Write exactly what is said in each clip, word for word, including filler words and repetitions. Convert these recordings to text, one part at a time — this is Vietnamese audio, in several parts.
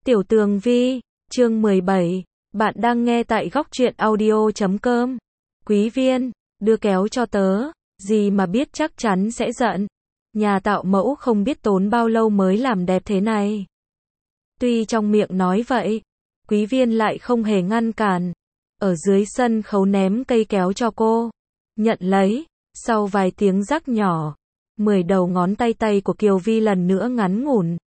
Tiểu Tường Vi, chương mười bảy, bạn đang nghe tại góc truyện audio chấm com. Quý viên, đưa kéo cho tớ, gì mà biết chắc chắn sẽ giận. Nhà tạo mẫu không biết tốn bao lâu mới làm đẹp thế này. Tuy trong miệng nói vậy, quý viên lại không hề ngăn cản. Ở dưới sân khấu ném cây kéo cho cô. Nhận lấy, sau vài tiếng rắc nhỏ, mười đầu ngón tay tay của Kiều Vi lần nữa ngắn ngủn.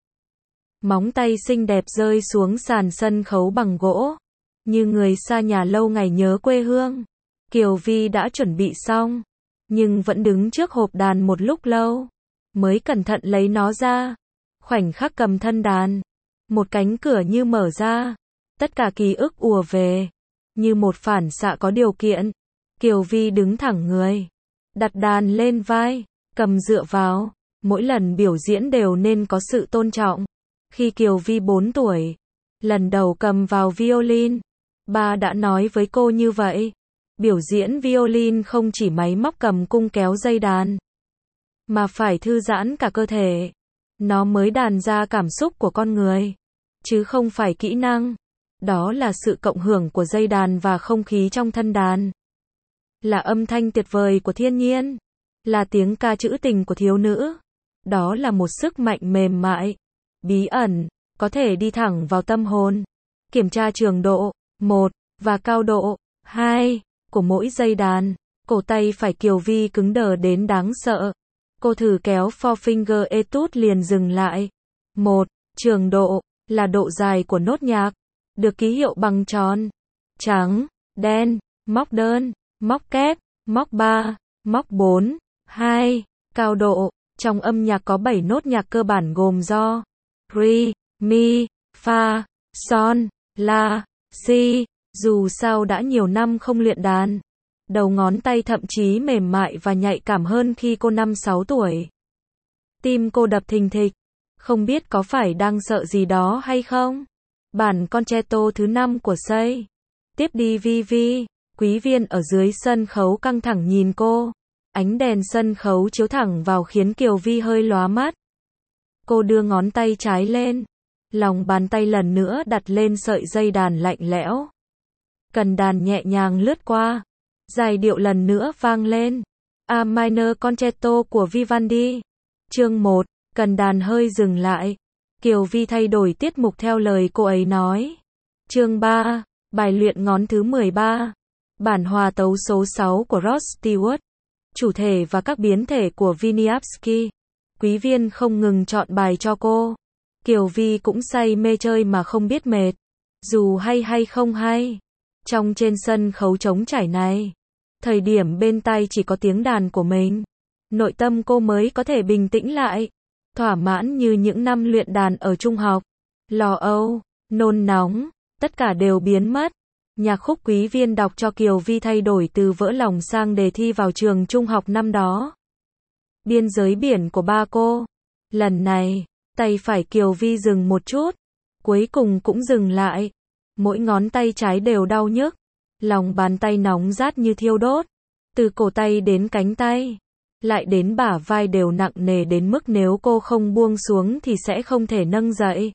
Móng tay xinh đẹp rơi xuống sàn sân khấu bằng gỗ. Như người xa nhà lâu ngày nhớ quê hương. Kiều Vi đã chuẩn bị xong, nhưng vẫn đứng trước hộp đàn một lúc lâu, mới cẩn thận lấy nó ra. Khoảnh khắc cầm thân đàn, một cánh cửa như mở ra, tất cả ký ức ùa về, như một phản xạ có điều kiện. Kiều Vi đứng thẳng người, đặt đàn lên vai, cầm dựa vào, mỗi lần biểu diễn đều nên có sự tôn trọng. Khi Kiều Vi bốn tuổi, lần đầu cầm vào violin, ba đã nói với cô như vậy. Biểu diễn violin không chỉ máy móc cầm cung kéo dây đàn, mà phải thư giãn cả cơ thể. Nó mới đàn ra cảm xúc của con người, chứ không phải kỹ năng. Đó là sự cộng hưởng của dây đàn và không khí trong thân đàn. Là âm thanh tuyệt vời của thiên nhiên. Là tiếng ca trữ tình của thiếu nữ. Đó là một sức mạnh mềm mại, bí ẩn, có thể đi thẳng vào tâm hồn. Kiểm tra trường độ, một, và cao độ, hai, của mỗi dây đàn. Cổ tay phải Kiều Vi cứng đờ đến đáng sợ. Cô thử kéo Four Finger Etude liền dừng lại. một. Trường độ, là độ dài của nốt nhạc. Được ký hiệu bằng tròn, trắng, đen, móc đơn, móc kép, móc ba, móc bốn, hai. Cao độ, trong âm nhạc có bảy nốt nhạc cơ bản gồm do Re, Mi, Fa, Son, La, Si. Dù sao đã nhiều năm không luyện đàn, đầu ngón tay thậm chí mềm mại và nhạy cảm hơn khi cô năm sáu tuổi. Tim cô đập thình thịch, không biết có phải đang sợ gì đó hay không. Bản concerto thứ năm của Say. Tiếp đi Vi Vi. Quý viên ở dưới sân khấu căng thẳng nhìn cô. Ánh đèn sân khấu chiếu thẳng vào khiến Kiều Vi hơi lóa mắt. Cô đưa ngón tay trái lên, lòng bàn tay lần nữa đặt lên sợi dây đàn lạnh lẽo. Cần đàn nhẹ nhàng lướt qua, giai điệu lần nữa vang lên. A minor concerto của Vivaldi. Chương một, cần đàn hơi dừng lại. Kiều Vi thay đổi tiết mục theo lời cô ấy nói. Chương ba, bài luyện ngón thứ mười ba. Bản hòa tấu số sáu của Rod Stewart. Chủ thể và các biến thể của Wieniawski. Quý viên không ngừng chọn bài cho cô. Kiều Vi cũng say mê chơi mà không biết mệt. Dù hay hay không hay. Trong trên sân khấu trống trải này, thời điểm bên tai chỉ có tiếng đàn của mình, nội tâm cô mới có thể bình tĩnh lại, thỏa mãn như những năm luyện đàn ở trung học. Lo âu, nôn nóng, tất cả đều biến mất. Nhạc khúc quý viên đọc cho Kiều Vi thay đổi từ vỡ lòng sang đề thi vào trường trung học năm đó. Biên giới biển của ba cô. Lần này, tay phải Kiều Vi dừng một chút, cuối cùng cũng dừng lại. Mỗi ngón tay trái đều đau nhức, lòng bàn tay nóng rát như thiêu đốt. Từ cổ tay đến cánh tay, lại đến bả vai đều nặng nề đến mức nếu cô không buông xuống thì sẽ không thể nâng dậy.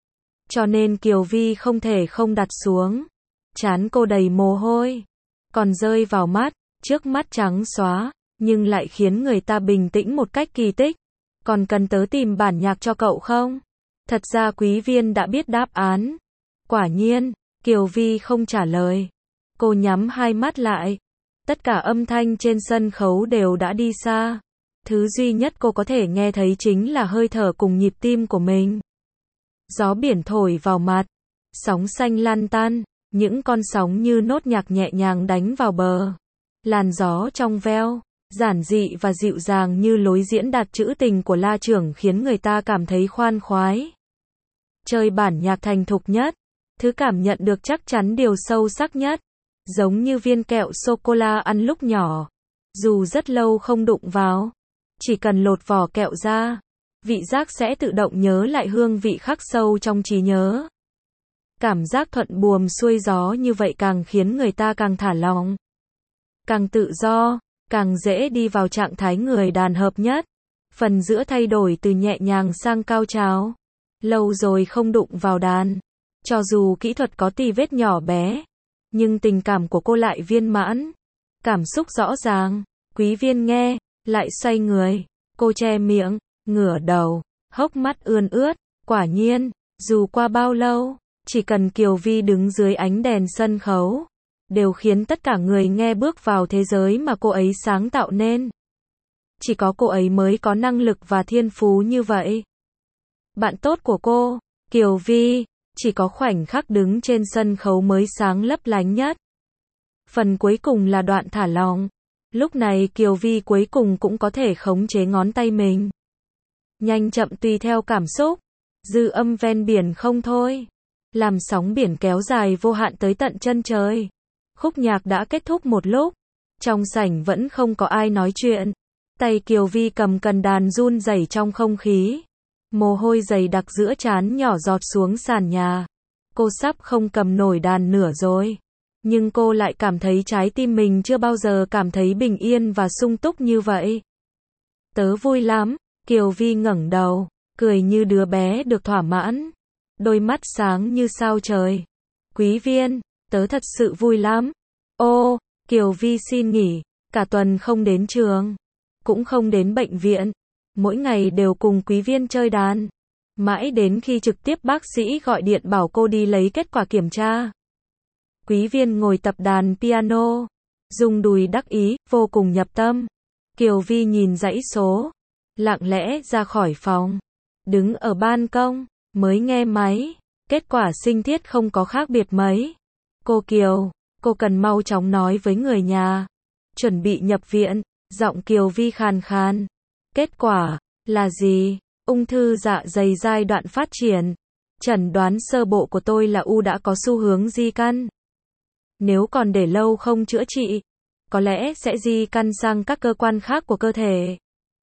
Cho nên Kiều Vi không thể không đặt xuống. Trán cô đầy mồ hôi, còn rơi vào mắt, trước mắt trắng xóa, nhưng lại khiến người ta bình tĩnh một cách kỳ tích. Còn cần tớ tìm bản nhạc cho cậu không? Thật ra quý viên đã biết đáp án. Quả nhiên, Kiều Vi không trả lời. Cô nhắm hai mắt lại. Tất cả âm thanh trên sân khấu đều đã đi xa. Thứ duy nhất cô có thể nghe thấy chính là hơi thở cùng nhịp tim của mình. Gió biển thổi vào mặt, sóng xanh lan tan, những con sóng như nốt nhạc nhẹ nhàng đánh vào bờ. Làn gió trong veo, giản dị và dịu dàng như lối diễn đạt trữ tình của La Trưởng khiến người ta cảm thấy khoan khoái. Chơi bản nhạc thành thục nhất. Thứ cảm nhận được chắc chắn điều sâu sắc nhất, giống như viên kẹo sô-cô-la ăn lúc nhỏ. Dù rất lâu không đụng vào, chỉ cần lột vỏ kẹo ra, vị giác sẽ tự động nhớ lại hương vị khắc sâu trong trí nhớ. Cảm giác thuận buồm xuôi gió như vậy càng khiến người ta càng thả lỏng, càng tự do, càng dễ đi vào trạng thái người đàn hợp nhất. Phần giữa thay đổi từ nhẹ nhàng sang cao trào. Lâu rồi không đụng vào đàn, Cho dù kỹ thuật có tì vết nhỏ bé, nhưng tình cảm của cô lại viên mãn. Cảm xúc rõ ràng. Quý Viên nghe, lại xoay người. Cô che miệng, ngửa đầu, hốc mắt ươn ướt. Quả nhiên, dù qua bao lâu, chỉ cần Kiều Vi đứng dưới ánh đèn sân khấu, đều khiến tất cả người nghe bước vào thế giới mà cô ấy sáng tạo nên. Chỉ có cô ấy mới có năng lực và thiên phú như vậy. Bạn tốt của cô, Kiều Vi, chỉ có khoảnh khắc đứng trên sân khấu mới sáng lấp lánh nhất. Phần cuối cùng là đoạn thả lỏng. Lúc này Kiều Vi cuối cùng cũng có thể khống chế ngón tay mình. Nhanh chậm tùy theo cảm xúc. Dư âm ven biển không thôi. Làm sóng biển kéo dài vô hạn tới tận chân trời. Khúc nhạc đã kết thúc một lúc. Trong sảnh vẫn không có ai nói chuyện. Tay Kiều Vi cầm cần đàn run rẩy trong không khí. Mồ hôi dày đặc giữa trán nhỏ giọt xuống sàn nhà. Cô sắp không cầm nổi đàn nữa rồi. Nhưng cô lại cảm thấy trái tim mình chưa bao giờ cảm thấy bình yên và sung túc như vậy. Tớ vui lắm. Kiều Vi ngẩng đầu, cười như đứa bé được thỏa mãn. Đôi mắt sáng như sao trời. Quý Viên, tớ thật sự vui lắm. Ô, Kiều Vi xin nghỉ, cả tuần không đến trường, cũng không đến bệnh viện. Mỗi ngày đều cùng Quý Viên chơi đàn. Mãi đến khi trực tiếp bác sĩ gọi điện bảo cô đi lấy kết quả kiểm tra. Quý Viên ngồi tập đàn piano, dùng đùi đắc ý, vô cùng nhập tâm. Kiều Vi nhìn dãy số, lặng lẽ ra khỏi phòng, đứng ở ban công, mới nghe máy. Kết quả sinh thiết không có khác biệt mấy. Cô Kiều, cô cần mau chóng nói với người nhà. Chuẩn bị nhập viện, giọng Kiều Vi khàn khàn. Kết quả là gì? Ung thư dạ dày giai đoạn phát triển. Chẩn đoán sơ bộ của tôi là u đã có xu hướng di căn. Nếu còn để lâu không chữa trị, có lẽ sẽ di căn sang các cơ quan khác của cơ thể.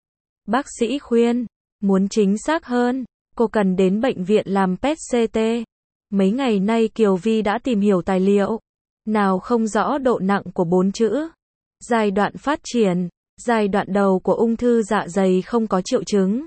Bác sĩ khuyên, muốn chính xác hơn, cô cần đến bệnh viện làm pê e tê xê tê. Mấy ngày nay Kiều Vi đã tìm hiểu tài liệu. Nào không rõ độ nặng của bốn chữ. Giai đoạn phát triển. Giai đoạn đầu của ung thư dạ dày không có triệu chứng.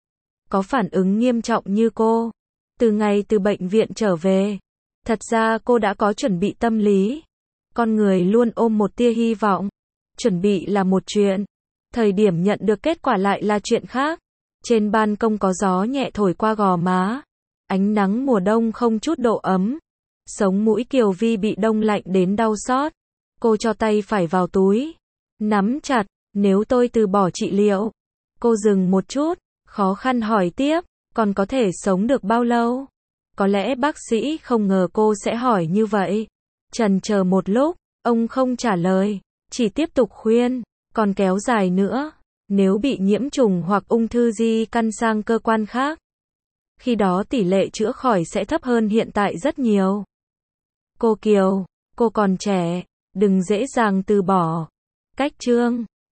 Có phản ứng nghiêm trọng như cô. Từ ngày từ bệnh viện trở về. Thật ra cô đã có chuẩn bị tâm lý. Con người luôn ôm một tia hy vọng. Chuẩn bị là một chuyện. Thời điểm nhận được kết quả lại là chuyện khác. Trên ban công có gió nhẹ thổi qua gò má. Ánh nắng mùa đông không chút độ ấm. Sống mũi Kiều Vi bị đông lạnh đến đau xót. Cô cho tay phải vào túi. Nắm chặt, nếu tôi từ bỏ trị liệu. Cô dừng một chút, khó khăn hỏi tiếp, còn có thể sống được bao lâu? Có lẽ bác sĩ không ngờ cô sẽ hỏi như vậy. Chần chờ một lúc, ông không trả lời, chỉ tiếp tục khuyên, còn kéo dài nữa. Nếu bị nhiễm trùng hoặc ung thư di căn sang cơ quan khác, khi đó tỷ lệ chữa khỏi sẽ thấp hơn hiện tại rất nhiều. Cô Kiều, cô còn trẻ, đừng dễ dàng từ bỏ. Cách chương